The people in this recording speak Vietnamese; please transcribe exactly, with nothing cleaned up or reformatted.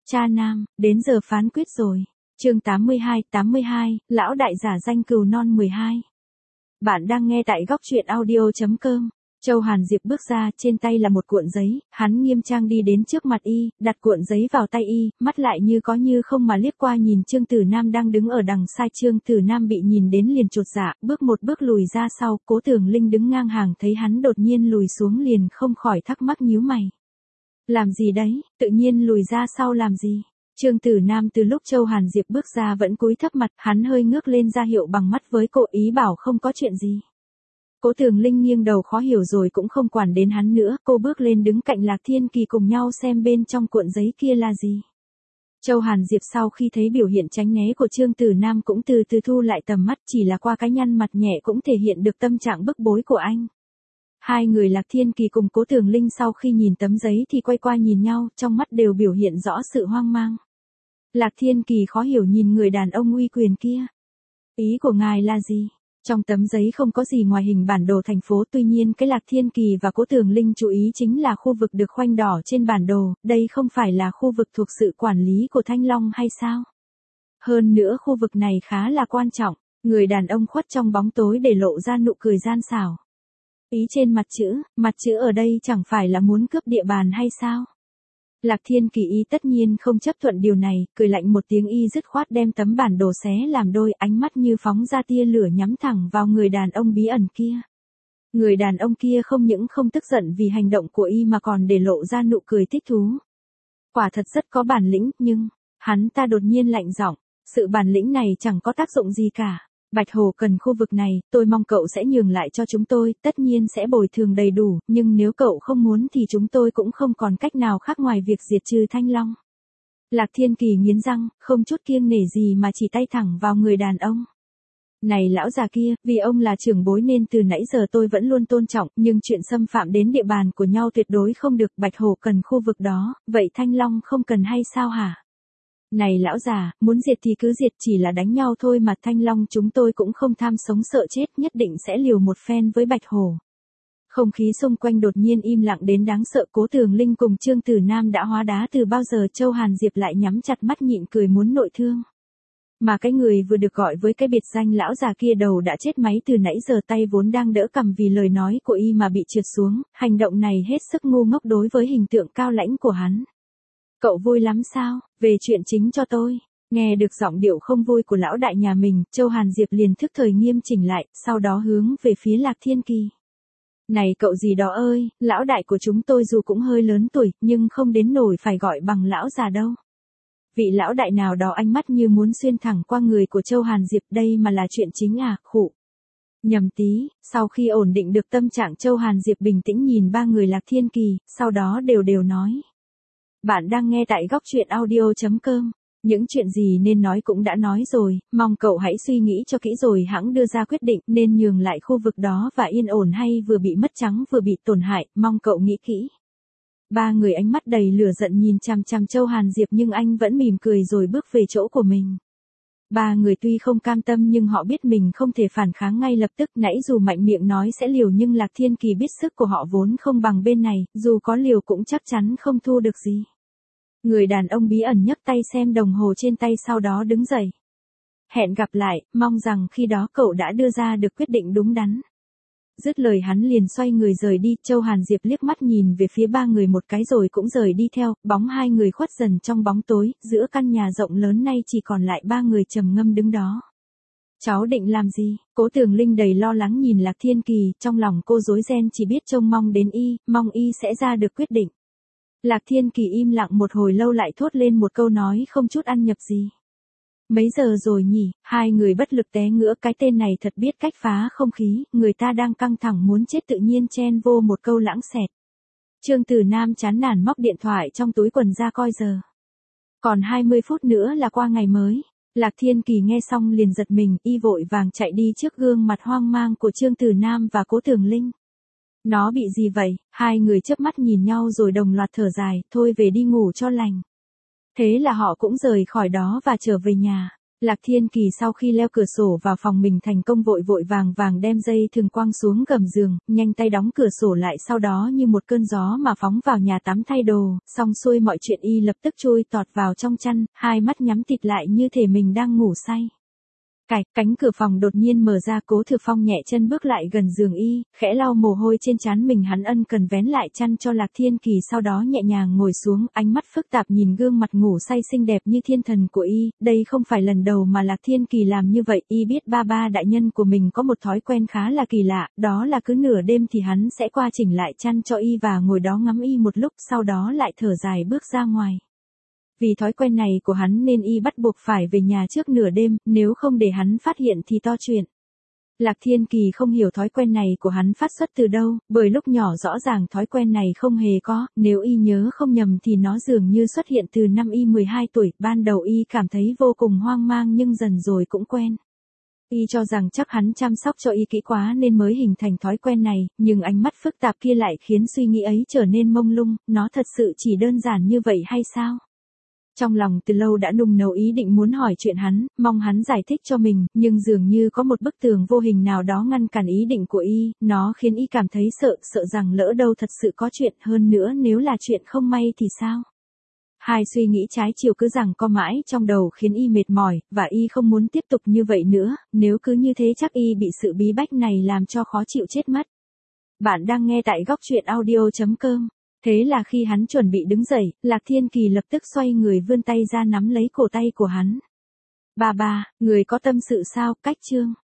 Cha nam, đến giờ phán quyết rồi. Chương tám mươi hai, tám mươi hai, lão đại giả danh cừu non mười hai. Bạn đang nghe tại góc truyện audio chấm com. Châu Hàn Diệp bước ra, trên tay là một cuộn giấy, hắn nghiêm trang đi đến trước mặt y, đặt cuộn giấy vào tay y, mắt lại như có như không mà liếc qua nhìn Trương Tử Nam đang đứng ở đằng xa. Trương Tử Nam bị nhìn đến liền chột dạ, bước một bước lùi ra sau. Cố Tường Linh đứng ngang hàng thấy hắn đột nhiên lùi xuống liền không khỏi thắc mắc nhíu mày. Làm gì đấy, tự nhiên lùi ra sau làm gì? Trương Tử Nam từ lúc Châu Hàn Diệp bước ra vẫn cúi thấp mặt, hắn hơi ngước lên ra hiệu bằng mắt với cô, ý bảo không có chuyện gì. Cố Tường Linh nghiêng đầu khó hiểu rồi cũng không quản đến hắn nữa, cô bước lên đứng cạnh Lạc Thiên Kỳ cùng nhau xem bên trong cuộn giấy kia là gì. Châu Hàn Diệp sau khi thấy biểu hiện tránh né của Trương Tử Nam cũng từ từ thu lại tầm mắt, chỉ là qua cái nhăn mặt nhẹ cũng thể hiện được tâm trạng bức bối của anh. Hai người Lạc Thiên Kỳ cùng Cố Tường Linh sau khi nhìn tấm giấy thì quay qua nhìn nhau, trong mắt đều biểu hiện rõ sự hoang mang. Lạc Thiên Kỳ khó hiểu nhìn người đàn ông uy quyền kia. Ý của ngài là gì? Trong tấm giấy không có gì ngoài hình bản đồ thành phố, tuy nhiên cái Lạc Thiên Kỳ và Cố Tường Linh chú ý chính là khu vực được khoanh đỏ trên bản đồ, đây không phải là khu vực thuộc sự quản lý của Thanh Long hay sao? Hơn nữa khu vực này khá là quan trọng, người đàn ông khuất trong bóng tối để lộ ra nụ cười gian xảo. Ý trên mặt chữ, mặt chữ ở đây chẳng phải là muốn cướp địa bàn hay sao? Lạc Thiên Kỳ y tất nhiên không chấp thuận điều này, cười lạnh một tiếng y dứt khoát đem tấm bản đồ xé làm đôi, ánh mắt như phóng ra tia lửa nhắm thẳng vào người đàn ông bí ẩn kia. Người đàn ông kia không những không tức giận vì hành động của y mà còn để lộ ra nụ cười thích thú. Quả thật rất có bản lĩnh, nhưng, hắn ta đột nhiên lạnh giọng, sự bản lĩnh này chẳng có tác dụng gì cả. Bạch Hồ cần khu vực này, tôi mong cậu sẽ nhường lại cho chúng tôi, tất nhiên sẽ bồi thường đầy đủ, nhưng nếu cậu không muốn thì chúng tôi cũng không còn cách nào khác ngoài việc diệt trừ Thanh Long. Lạc Thiên Kỳ nghiến răng, không chút kiêng nể gì mà chỉ tay thẳng vào người đàn ông. Này lão già kia, vì ông là trưởng bối nên từ nãy giờ tôi vẫn luôn tôn trọng, nhưng chuyện xâm phạm đến địa bàn của nhau tuyệt đối không được. Bạch Hồ cần khu vực đó, vậy Thanh Long không cần hay sao hả? Này lão già, muốn diệt thì cứ diệt, chỉ là đánh nhau thôi mà. Thanh Long chúng tôi cũng không tham sống sợ chết, nhất định sẽ liều một phen với Bạch Hồ. Không khí xung quanh đột nhiên im lặng đến đáng sợ. Cố Tường Linh cùng Trương Tử Nam đã hóa đá từ bao giờ, Châu Hàn Diệp lại nhắm chặt mắt nhịn cười muốn nội thương. Mà cái người vừa được gọi với cái biệt danh lão già kia đầu đã chết máy từ nãy giờ, tay vốn đang đỡ cầm vì lời nói của y mà bị trượt xuống, hành động này hết sức ngu ngốc đối với hình tượng cao lãnh của hắn. Cậu vui lắm sao? Về chuyện chính cho tôi. Nghe được giọng điệu không vui của lão đại nhà mình, Châu Hàn Diệp liền thức thời nghiêm chỉnh lại, sau đó hướng về phía Lạc Thiên Kỳ. Này cậu gì đó ơi, lão đại của chúng tôi dù cũng hơi lớn tuổi, nhưng không đến nổi phải gọi bằng lão già đâu. Vị lão đại nào đó ánh mắt như muốn xuyên thẳng qua người của Châu Hàn Diệp, đây mà là chuyện chính à, khụ. Nhầm tí, sau khi ổn định được tâm trạng, Châu Hàn Diệp bình tĩnh nhìn ba người Lạc Thiên Kỳ, sau đó đều đều nói. Bạn đang nghe tại góc truyện audio chấm com. Những chuyện gì nên nói cũng đã nói rồi, mong cậu hãy suy nghĩ cho kỹ rồi hẵng đưa ra quyết định, nên nhường lại khu vực đó và yên ổn hay vừa bị mất trắng vừa bị tổn hại, mong cậu nghĩ kỹ. Ba người ánh mắt đầy lửa giận nhìn chằm chằm Châu Hàn Diệp nhưng anh vẫn mỉm cười rồi bước về chỗ của mình. Ba người tuy không cam tâm nhưng họ biết mình không thể phản kháng ngay lập tức, nãy dù mạnh miệng nói sẽ liều nhưng Lạc Thiên Kỳ biết sức của họ vốn không bằng bên này, dù có liều cũng chắc chắn không thu được gì. Người đàn ông bí ẩn nhấc tay xem đồng hồ trên tay sau đó đứng dậy. Hẹn gặp lại, mong rằng khi đó cậu đã đưa ra được quyết định đúng đắn. Dứt lời hắn liền xoay người rời đi. Châu Hàn Diệp liếc mắt nhìn về phía ba người một cái rồi cũng rời đi theo, bóng hai người khuất dần trong bóng tối, giữa căn nhà rộng lớn nay chỉ còn lại ba người trầm ngâm đứng đó. Cháu định làm gì? Cố Tường Linh đầy lo lắng nhìn Lạc Thiên Kỳ, trong lòng cô rối ren chỉ biết trông mong đến y, mong y sẽ ra được quyết định. Lạc Thiên Kỳ im lặng một hồi lâu lại thốt lên một câu nói không chút ăn nhập gì. Mấy giờ rồi nhỉ? Hai người bất lực té ngửa, cái tên này thật biết cách phá không khí, người ta đang căng thẳng muốn chết tự nhiên chen vô một câu lãng xẹt. Trương Tử Nam chán nản móc điện thoại trong túi quần ra coi giờ. Còn hai mươi phút nữa là qua ngày mới. Lạc Thiên Kỳ nghe xong liền giật mình, y vội vàng chạy đi trước gương mặt hoang mang của Trương Tử Nam và Cố Tường Linh. Nó bị gì vậy? Hai người chớp mắt nhìn nhau rồi đồng loạt thở dài, thôi về đi ngủ cho lành. Thế là họ cũng rời khỏi đó và trở về nhà. Lạc Thiên Kỳ sau khi leo cửa sổ vào phòng mình thành công vội vội vàng vàng đem dây thừng quăng xuống gầm giường, nhanh tay đóng cửa sổ lại sau đó như một cơn gió mà phóng vào nhà tắm thay đồ, xong xuôi mọi chuyện y lập tức chui tọt vào trong chăn, hai mắt nhắm tịt lại như thể mình đang ngủ say. Cạch, cánh cửa phòng đột nhiên mở ra, Cố Thừa Phong nhẹ chân bước lại gần giường y, khẽ lau mồ hôi trên trán mình, hắn ân cần vén lại chăn cho Lạc Thiên Kỳ, sau đó nhẹ nhàng ngồi xuống, ánh mắt phức tạp nhìn gương mặt ngủ say xinh đẹp như thiên thần của y, đây không phải lần đầu mà Lạc Thiên Kỳ làm như vậy, y biết ba ba đại nhân của mình có một thói quen khá là kỳ lạ, đó là cứ nửa đêm thì hắn sẽ qua chỉnh lại chăn cho y và ngồi đó ngắm y một lúc, sau đó lại thở dài bước ra ngoài. Vì thói quen này của hắn nên y bắt buộc phải về nhà trước nửa đêm, nếu không để hắn phát hiện thì to chuyện. Lạc Thiên Kỳ không hiểu thói quen này của hắn phát xuất từ đâu, bởi lúc nhỏ rõ ràng thói quen này không hề có, nếu y nhớ không nhầm thì nó dường như xuất hiện từ năm y mười hai tuổi, ban đầu y cảm thấy vô cùng hoang mang nhưng dần rồi cũng quen. Y cho rằng chắc hắn chăm sóc cho y kỹ quá nên mới hình thành thói quen này, nhưng ánh mắt phức tạp kia lại khiến suy nghĩ ấy trở nên mông lung, nó thật sự chỉ đơn giản như vậy hay sao? Trong lòng từ lâu đã nung nấu ý định muốn hỏi chuyện hắn, mong hắn giải thích cho mình, nhưng dường như có một bức tường vô hình nào đó ngăn cản ý định của y, nó khiến y cảm thấy sợ, sợ rằng lỡ đâu thật sự có chuyện, hơn nữa nếu là chuyện không may thì sao? Hai suy nghĩ trái chiều cứ giằng co mãi trong đầu khiến y mệt mỏi, và y không muốn tiếp tục như vậy nữa, nếu cứ như thế chắc y bị sự bí bách này làm cho khó chịu chết mất. Bạn đang nghe tại góc truyện audio chấm com. Thế là khi hắn chuẩn bị đứng dậy, Lạc Thiên Kỳ lập tức xoay người vươn tay ra nắm lấy cổ tay của hắn. Ba ba, người có tâm sự sao? Cách chương.